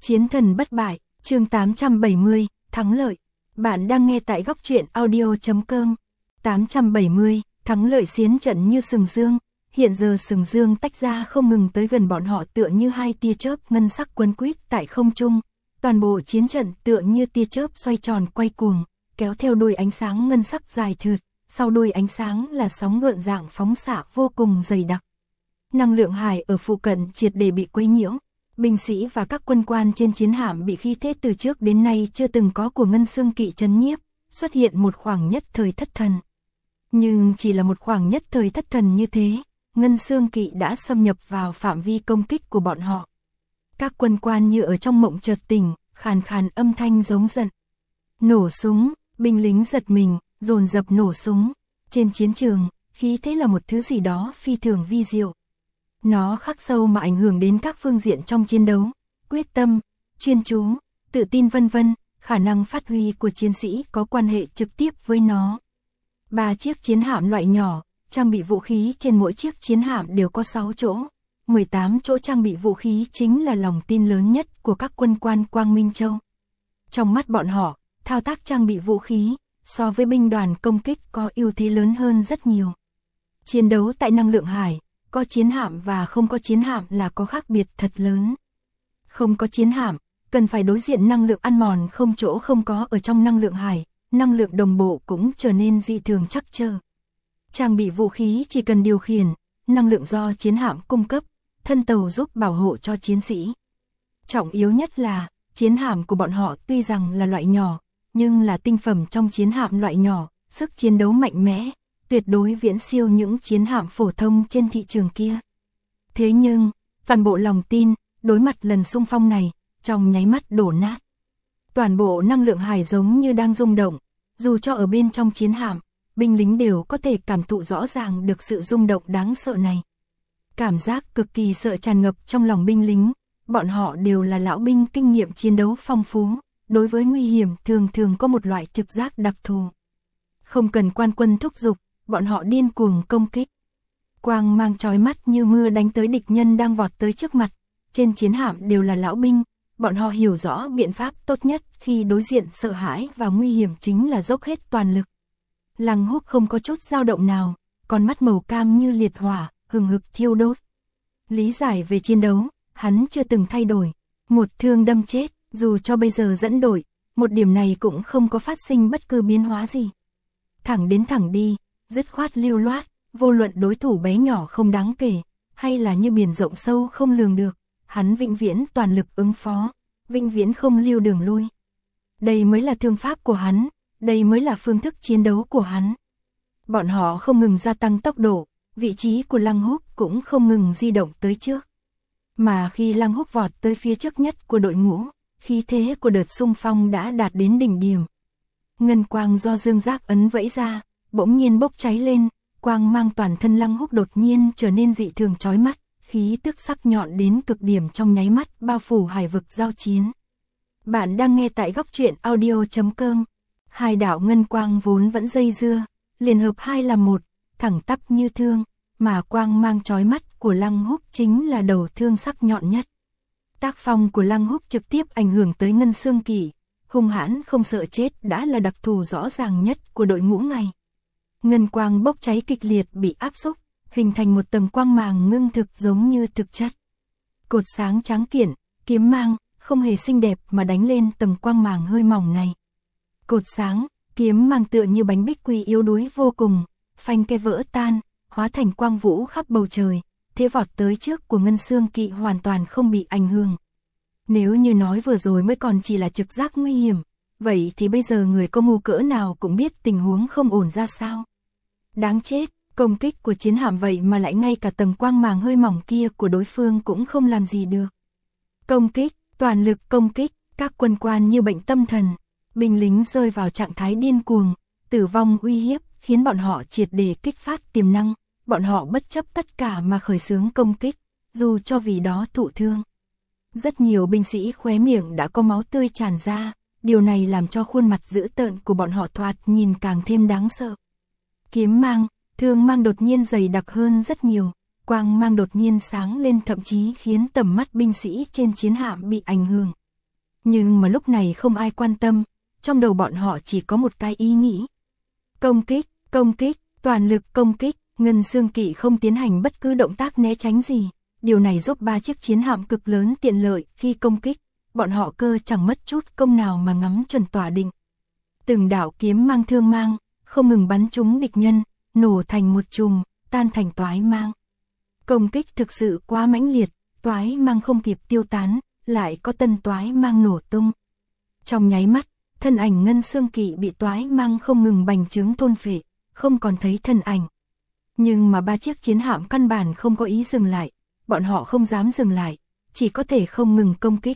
Chiến thần bất bại, chương 870, thắng lợi. Bạn đang nghe tại góc truyện audio.com. 870, thắng lợi xiến trận như sừng dương. Hiện giờ sừng dương tách ra không ngừng tới gần bọn họ tựa như hai tia chớp ngân sắc quấn quýt tại không trung. Toàn bộ chiến trận tựa như tia chớp xoay tròn quay cuồng, kéo theo đuôi ánh sáng ngân sắc dài thượt. Sau đuôi ánh sáng là sóng gợn dạng phóng xạ vô cùng dày đặc. Năng lượng hải ở phụ cận triệt để bị quấy nhiễu. Binh sĩ và các quân quan trên chiến hạm bị khí thế từ trước đến nay chưa từng có của Ngân Xương Kỵ trấn nhiếp, xuất hiện một khoảng nhất thời thất thần. Nhưng chỉ là một khoảng nhất thời thất thần như thế, Ngân Xương Kỵ đã xâm nhập vào phạm vi công kích của bọn họ. Các quân quan như ở trong mộng chợt tỉnh, khàn khàn âm thanh giống giận. Nổ súng, binh lính giật mình, dồn dập nổ súng. Trên chiến trường, khí thế là một thứ gì đó phi thường vi diệu. Nó khắc sâu mà ảnh hưởng đến các phương diện trong chiến đấu, quyết tâm, chuyên chú, tự tin vân vân, khả năng phát huy của chiến sĩ có quan hệ trực tiếp với nó. 3 chiếc chiến hạm loại nhỏ, trang bị vũ khí trên mỗi chiếc chiến hạm đều có 6 chỗ, 18 chỗ trang bị vũ khí chính là lòng tin lớn nhất của các quân quan Quang Minh Châu. Trong mắt bọn họ, thao tác trang bị vũ khí, so với binh đoàn công kích có ưu thế lớn hơn rất nhiều. Chiến đấu tại năng lượng hải, có chiến hạm và không có chiến hạm là có khác biệt thật lớn. Không có chiến hạm, cần phải đối diện năng lượng ăn mòn không chỗ không có ở trong năng lượng hải, năng lượng đồng bộ cũng trở nên dị thường trắc trở. Trang bị vũ khí chỉ cần điều khiển, năng lượng do chiến hạm cung cấp, thân tàu giúp bảo hộ cho chiến sĩ. Trọng yếu nhất là, chiến hạm của bọn họ tuy rằng là loại nhỏ, nhưng là tinh phẩm trong chiến hạm loại nhỏ, sức chiến đấu mạnh mẽ, tuyệt đối viễn siêu những chiến hạm phổ thông trên thị trường kia. Thế nhưng, toàn bộ lòng tin, đối mặt lần xung phong này, trong nháy mắt đổ nát. Toàn bộ năng lượng hải giống như đang rung động, dù cho ở bên trong chiến hạm, binh lính đều có thể cảm thụ rõ ràng được sự rung động đáng sợ này. Cảm giác cực kỳ sợ tràn ngập trong lòng binh lính, bọn họ đều là lão binh kinh nghiệm chiến đấu phong phú, đối với nguy hiểm thường thường có một loại trực giác đặc thù. Không cần quan quân thúc giục, bọn họ điên cuồng công kích. Quang mang chói mắt như mưa đánh tới địch nhân đang vọt tới trước mặt. Trên chiến hạm đều là lão binh, bọn họ hiểu rõ biện pháp tốt nhất khi đối diện sợ hãi và nguy hiểm chính là dốc hết toàn lực. Lăng Húc không có chút dao động nào, con mắt màu cam như liệt hỏa, hừng hực thiêu đốt. Lý giải về chiến đấu, hắn chưa từng thay đổi. Một thương đâm chết, dù cho bây giờ dẫn đội, một điểm này cũng không có phát sinh bất cứ biến hóa gì. Thẳng đến thẳng đi, dứt khoát lưu loát, vô luận đối thủ bé nhỏ không đáng kể, hay là như biển rộng sâu không lường được, hắn vĩnh viễn toàn lực ứng phó, vĩnh viễn không lưu đường lui. Đây mới là thương pháp của hắn, đây mới là phương thức chiến đấu của hắn. Bọn họ không ngừng gia tăng tốc độ, vị trí của Lăng Húc cũng không ngừng di động tới trước. Mà khi Lăng Húc vọt tới phía trước nhất của đội ngũ, khí thế của đợt xung phong đã đạt đến đỉnh điểm. Ngân quang do dương giác ấn vẫy ra, bỗng nhiên bốc cháy lên, quang mang toàn thân Lăng Húc đột nhiên trở nên dị thường chói mắt, khí tức sắc nhọn đến cực điểm trong nháy mắt bao phủ hải vực giao chiến. Bạn đang nghe tại góc truyện audio.com. Hai đạo ngân quang vốn vẫn dây dưa, liền hợp hai làm một, thẳng tắp như thương, mà quang mang chói mắt của Lăng Húc chính là đầu thương sắc nhọn nhất. Tác phong của Lăng Húc trực tiếp ảnh hưởng tới Ngân Xương Kỵ, hung hãn không sợ chết đã là đặc thù rõ ràng nhất của đội ngũ này. Ngân quang bốc cháy kịch liệt bị áp xúc, hình thành một tầng quang màng ngưng thực giống như thực chất. Cột sáng tráng kiện, kiếm mang, không hề xinh đẹp mà đánh lên tầng quang màng hơi mỏng này. Cột sáng, kiếm mang tựa như bánh bích quy yếu đuối vô cùng, phanh ke vỡ tan, hóa thành quang vũ khắp bầu trời, thế vọt tới trước của Ngân Xương Kỵ hoàn toàn không bị ảnh hưởng. Nếu như nói vừa rồi mới còn chỉ là trực giác nguy hiểm, vậy thì bây giờ người có mưu cỡ nào cũng biết tình huống không ổn ra sao. Đáng chết, công kích của chiến hạm vậy mà lại ngay cả tầng quang màng hơi mỏng kia của đối phương cũng không làm gì được. Công kích, toàn lực công kích, các quân quan như bệnh tâm thần, binh lính rơi vào trạng thái điên cuồng, tử vong uy hiếp khiến bọn họ triệt để kích phát tiềm năng, bọn họ bất chấp tất cả mà khởi xướng công kích, dù cho vì đó thụ thương. Rất nhiều binh sĩ khóe miệng đã có máu tươi tràn ra, điều này làm cho khuôn mặt dữ tợn của bọn họ thoạt nhìn càng thêm đáng sợ. Kiếm mang, thương mang đột nhiên dày đặc hơn rất nhiều, quang mang đột nhiên sáng lên thậm chí khiến tầm mắt binh sĩ trên chiến hạm bị ảnh hưởng. Nhưng mà lúc này không ai quan tâm, trong đầu bọn họ chỉ có một cái ý nghĩ. Công kích, toàn lực công kích, Ngân Xương Kỵ không tiến hành bất cứ động tác né tránh gì. Điều này giúp 3 chiếc chiến hạm cực lớn tiện lợi khi công kích, bọn họ cơ chẳng mất chút công nào mà ngắm chuẩn tỏa định. Từng đạo kiếm mang thương mang, không ngừng bắn trúng địch nhân, nổ thành một chùm, tan thành toái mang. Công kích thực sự quá mãnh liệt, toái mang không kịp tiêu tán, lại có tân toái mang nổ tung. Trong nháy mắt, thân ảnh Ngân Xương Kỵ bị toái mang không ngừng bành trướng thôn phệ, không còn thấy thân ảnh. Nhưng mà 3 chiếc chiến hạm căn bản không có ý dừng lại, bọn họ không dám dừng lại, chỉ có thể không ngừng công kích.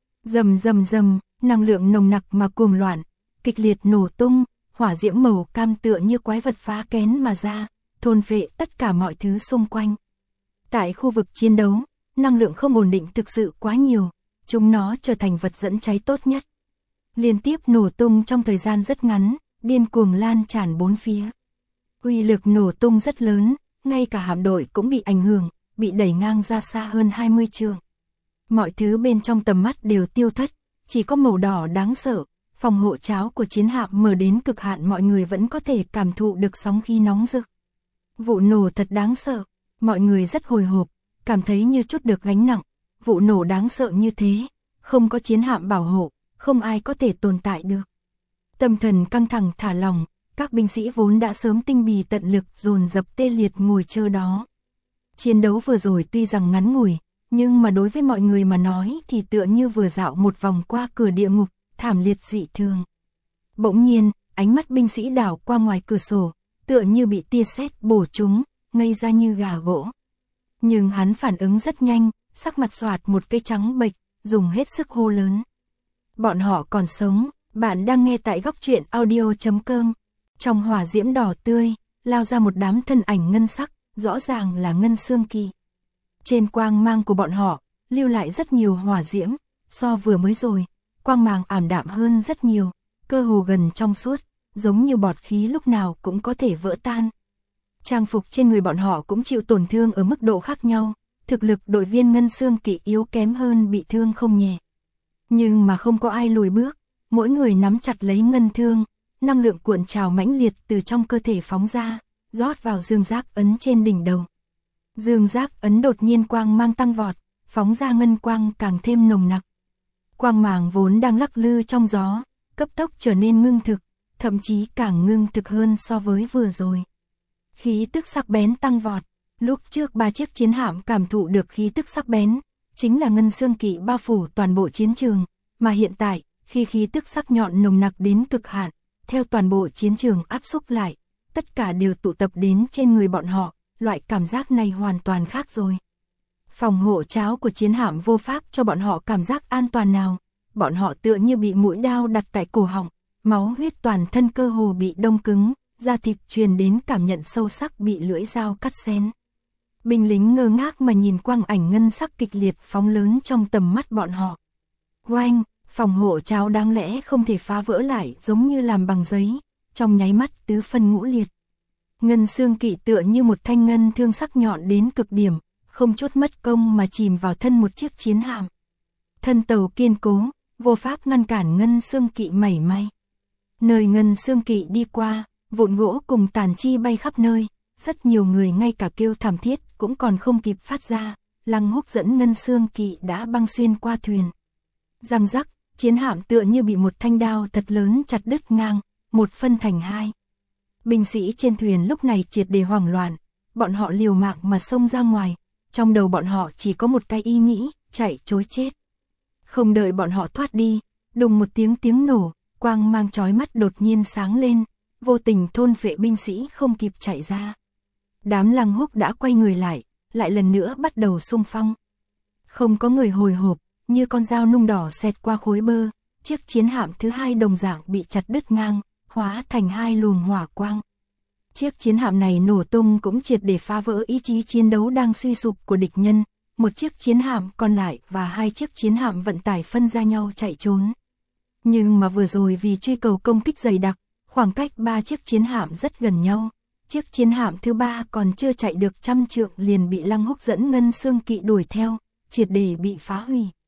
Rầm rầm rầm, năng lượng nồng nặc mà cuồng loạn, kịch liệt nổ tung, hỏa diễm màu cam tựa như quái vật phá kén mà ra, thôn phệ tất cả mọi thứ xung quanh. Tại khu vực chiến đấu, năng lượng không ổn định thực sự quá nhiều, chúng nó trở thành vật dẫn cháy tốt nhất. Liên tiếp nổ tung trong thời gian rất ngắn, điên cuồng lan tràn bốn phía. Uy lực nổ tung rất lớn, ngay cả hạm đội cũng bị ảnh hưởng, bị đẩy ngang ra xa hơn 20 trượng. Mọi thứ bên trong tầm mắt đều tiêu thất, chỉ có màu đỏ đáng sợ, phòng hộ cháo của chiến hạm mở đến cực hạn, mọi người vẫn có thể cảm thụ được sóng khí nóng rực. Vụ nổ thật đáng sợ, mọi người rất hồi hộp, cảm thấy như chút được gánh nặng, vụ nổ đáng sợ như thế, không có chiến hạm bảo hộ, không ai có thể tồn tại được. Tâm thần căng thẳng thả lỏng, các binh sĩ vốn đã sớm tinh bì tận lực dồn dập tê liệt ngồi chờ đó. Chiến đấu vừa rồi tuy rằng ngắn ngủi, nhưng mà đối với mọi người mà nói thì tựa như vừa dạo một vòng qua cửa địa ngục, thảm liệt dị thường. Bỗng nhiên, ánh mắt binh sĩ đảo qua ngoài cửa sổ, tựa như bị tia sét bổ trúng, ngây ra như gà gỗ. Nhưng hắn phản ứng rất nhanh, sắc mặt xoạt một cây trắng bệch, dùng hết sức hô lớn. Bọn họ còn sống, bạn đang nghe tại góc truyện audio.com. Trong hỏa diễm đỏ tươi, lao ra một đám thân ảnh ngân sắc, rõ ràng là Ngân Xương Kỵ. Trên quang mang của bọn họ, lưu lại rất nhiều hỏa diễm, so vừa mới rồi, quang mang ảm đạm hơn rất nhiều, cơ hồ gần trong suốt, giống như bọt khí lúc nào cũng có thể vỡ tan. Trang phục trên người bọn họ cũng chịu tổn thương ở mức độ khác nhau, thực lực đội viên Ngân Xương Kỵ yếu kém hơn bị thương không nhẹ. Nhưng mà không có ai lùi bước, mỗi người nắm chặt lấy ngân thương, năng lượng cuộn trào mãnh liệt từ trong cơ thể phóng ra, rót vào dương giác ấn trên đỉnh đầu. Dương giác ấn đột nhiên quang mang tăng vọt, phóng ra ngân quang càng thêm nồng nặc. Quang màng vốn đang lắc lư trong gió, cấp tốc trở nên ngưng thực, thậm chí càng ngưng thực hơn so với vừa rồi. Khí tức sắc bén tăng vọt, lúc trước 3 chiếc chiến hạm cảm thụ được khí tức sắc bén, chính là Ngân Xương Kỵ bao phủ toàn bộ chiến trường, mà hiện tại, khi khí tức sắc nhọn nồng nặc đến cực hạn, theo toàn bộ chiến trường áp xúc lại, tất cả đều tụ tập đến trên người bọn họ, loại cảm giác này hoàn toàn khác rồi. Phòng hộ cháo của chiến hạm vô pháp cho bọn họ cảm giác an toàn nào, bọn họ tựa như bị mũi đao đặt tại cổ họng, máu huyết toàn thân cơ hồ bị đông cứng, da thịt truyền đến cảm nhận sâu sắc bị lưỡi dao cắt xén. Binh lính ngơ ngác mà nhìn quang ảnh ngân sắc kịch liệt phóng lớn trong tầm mắt bọn họ. Oanh, phòng hộ cháo đáng lẽ không thể phá vỡ lại giống như làm bằng giấy, trong nháy mắt tứ phân ngũ liệt. Ngân Xương Kỵ tựa như một thanh ngân thương sắc nhọn đến cực điểm, không chút mất công mà chìm vào thân một chiếc chiến hạm. Thân tàu kiên cố, vô pháp ngăn cản Ngân Xương Kỵ mảy may. Nơi Ngân Xương Kỵ đi qua, vụn gỗ cùng tàn chi bay khắp nơi, rất nhiều người ngay cả kêu thảm thiết cũng còn không kịp phát ra, Lăng Húc dẫn Ngân Xương Kỵ đã băng xuyên qua thuyền. Răng rắc, chiến hạm tựa như bị một thanh đao thật lớn chặt đứt ngang, một phân thành hai. Binh sĩ trên thuyền lúc này triệt để hoảng loạn, bọn họ liều mạng mà xông ra ngoài, trong đầu bọn họ chỉ có một cái ý nghĩ, chạy trối chết. Không đợi bọn họ thoát đi, đùng một tiếng nổ, quang mang chói mắt đột nhiên sáng lên, vô tình thôn phệ binh sĩ không kịp chạy ra. Đám Lăng Húc đã quay người lại lần nữa bắt đầu xung phong. Không có người hồi hộp, như con dao nung đỏ xẹt qua khối bơ, chiếc chiến hạm thứ hai đồng dạng bị chặt đứt ngang, hóa thành hai luồng hỏa quang. Chiếc chiến hạm này nổ tung cũng triệt để phá vỡ ý chí chiến đấu đang suy sụp của địch nhân, một chiếc chiến hạm còn lại và 2 chiếc chiến hạm vận tải phân ra nhau chạy trốn. Nhưng mà vừa rồi vì truy cầu công kích dày đặc, khoảng cách 3 chiếc chiến hạm rất gần nhau. Chiếc chiến hạm thứ 3 còn chưa chạy được 100 trượng liền bị Lăng Húc dẫn Ngân Xương Kỵ đuổi theo, triệt để bị phá hủy.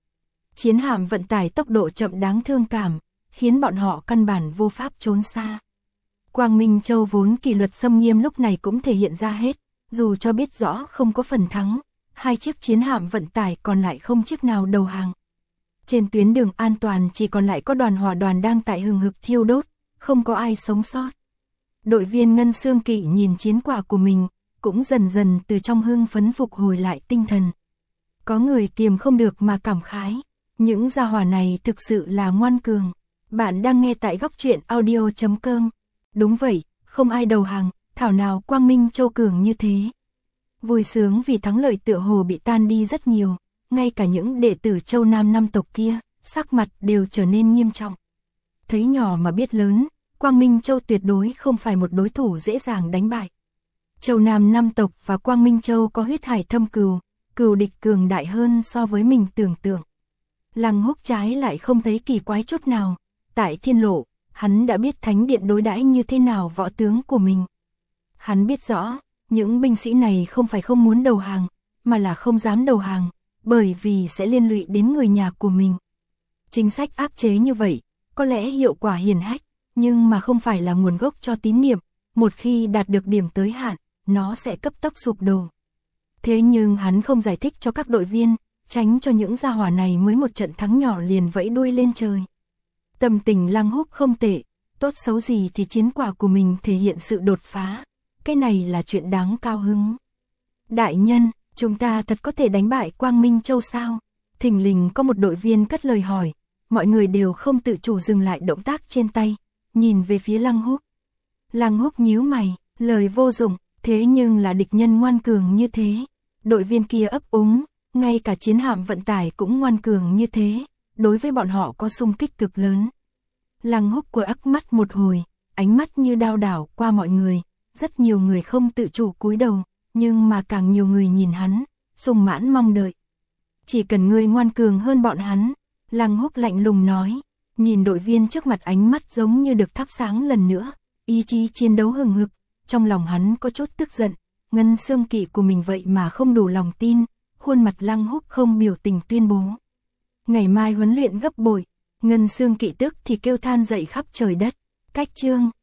Chiến hạm vận tải tốc độ chậm đáng thương cảm, khiến bọn họ căn bản vô pháp trốn xa. Quang Minh Châu vốn kỷ luật xâm nghiêm lúc này cũng thể hiện ra hết, dù cho biết rõ không có phần thắng, 2 chiếc chiến hạm vận tải còn lại không chiếc nào đầu hàng. Trên tuyến đường an toàn chỉ còn lại có đoàn hỏa đoàn đang tại hừng hực thiêu đốt, không có ai sống sót. Đội viên Ngân Xương Kỵ nhìn chiến quả của mình, cũng dần dần từ trong hưng phấn phục hồi lại tinh thần. Có người kiềm không được mà cảm khái, những gia hỏa này thực sự là ngoan cường. Bạn đang nghe tại góc truyện audio.com. Đúng vậy, không ai đầu hàng, thảo nào Quang Minh Châu cường như thế. Vui sướng vì thắng lợi tựa hồ bị tan đi rất nhiều, ngay cả những đệ tử Châu Nam năm tộc kia, sắc mặt đều trở nên nghiêm trọng. Thấy nhỏ mà biết lớn, Quang Minh Châu tuyệt đối không phải một đối thủ dễ dàng đánh bại. Châu Nam năm tộc và Quang Minh Châu có huyết hải thâm cừu, cừu địch cường đại hơn so với mình tưởng tượng. Lăng Húc trái lại không thấy kỳ quái chút nào, tại Thiên Lộ, hắn đã biết Thánh Điện đối đãi như thế nào võ tướng của mình. Hắn biết rõ, những binh sĩ này không phải không muốn đầu hàng, mà là không dám đầu hàng, bởi vì sẽ liên lụy đến người nhà của mình. Chính sách áp chế như vậy, có lẽ hiệu quả hiển hách, nhưng mà không phải là nguồn gốc cho tín niệm, một khi đạt được điểm tới hạn, nó sẽ cấp tốc sụp đổ. Thế nhưng hắn không giải thích cho các đội viên, tránh cho những gia hỏa này mới một trận thắng nhỏ liền vẫy đuôi lên trời. Tâm tình Lăng Húc không tệ, tốt xấu gì thì chiến quả của mình thể hiện sự đột phá, cái này là chuyện đáng cao hứng. Đại nhân, chúng ta thật có thể đánh bại Quang Minh Châu sao? Thình lình có một đội viên cất lời hỏi, mọi người đều không tự chủ dừng lại động tác trên tay, nhìn về phía Lăng Húc. Lăng Húc nhíu mày, lời vô dụng, thế nhưng là địch nhân ngoan cường như thế. Đội viên kia ấp úng, ngay cả chiến hạm vận tải cũng ngoan cường như thế, đối với bọn họ có xung kích cực lớn. Lăng Húc quơ ắc mắt một hồi, ánh mắt như đao đảo qua mọi người, rất nhiều người không tự chủ cúi đầu, nhưng mà càng nhiều người nhìn hắn, sung mãn mong đợi. Chỉ cần ngươi ngoan cường hơn bọn hắn, Lăng Húc lạnh lùng nói, nhìn đội viên trước mặt ánh mắt giống như được thắp sáng lần nữa, ý chí chiến đấu hừng hực, trong lòng hắn có chút tức giận, Ngân Xương Kỵ của mình vậy mà không đủ lòng tin, khuôn mặt Lăng Húc không biểu tình tuyên bố. Ngày mai huấn luyện gấp bội, Ngân Xương Kỵ tức thì kêu than dậy khắp trời đất, cách chương.